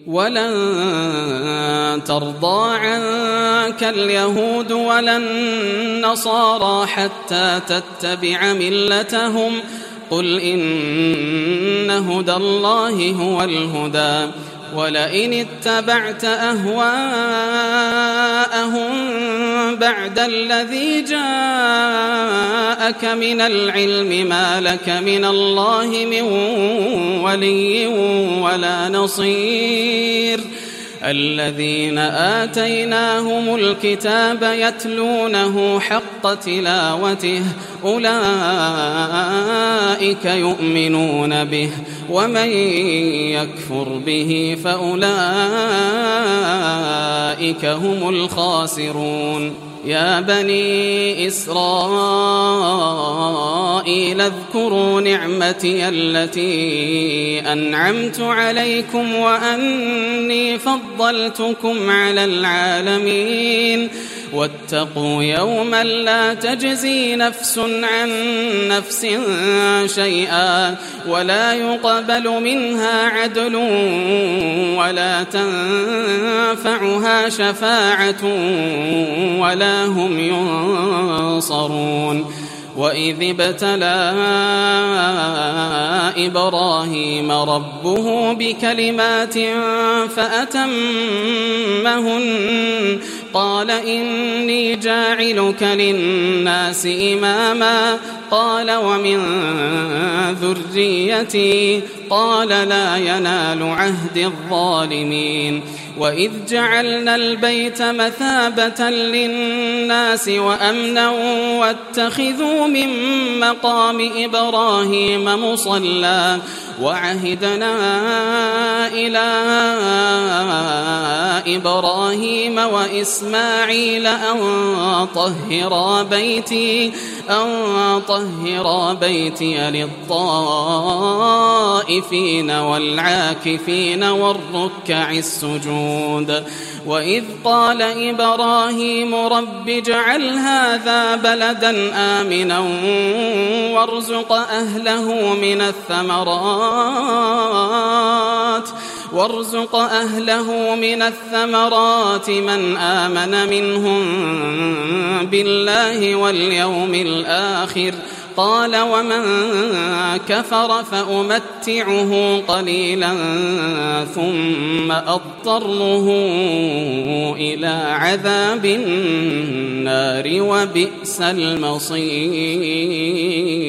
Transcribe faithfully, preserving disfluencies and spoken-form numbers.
ولن ترضى عنك اليهود ولا النصارى حتى تتبع ملتهم قل إن هدى الله هو الهدى ولئن اتبعت أهواءهم بعد الذي جاءك من العلم ما لك من الله من ولي ولا نصير الذين آتيناهم الكتاب يتلونه حق تلاوته أولئك يؤمنون به ومن يكفر به فأولئك هم الخاسرون يا بني إسرائيل اذكروا نعمتي التي أنعمت عليكم وأني فضلتكم على العالمين واتقوا يوما لا تجزي نفس عن نفس شيئا ولا يقبل منها عدل ولا تنفعها شفاعة ولا هم ينصرون وإذ ابتلى إبراهيم ربه بكلمات فأتمهن قال إني جاعلك للناس إماما قال ومن ذريتي قال لا ينال عهد الظالمين وإذ جعلنا البيت مثابة للناس وأمنا واتخذوا من مقام إبراهيم مصلى وعهدنا إلى إبراهيم وإسماعيل أن طهرا بيتي أن طهرا بيتي للطائفين والعاكفين والركع السجود وإذ قال إبراهيم رب اجعل هذا بلدا آمنا وارزق أهله من الثمرات وارزق أهله من الثمرات من آمن منهم بالله واليوم الآخر قال ومن كفر فأمتعه قليلا ثم أضطره إلى عذاب النار وبئس المصير.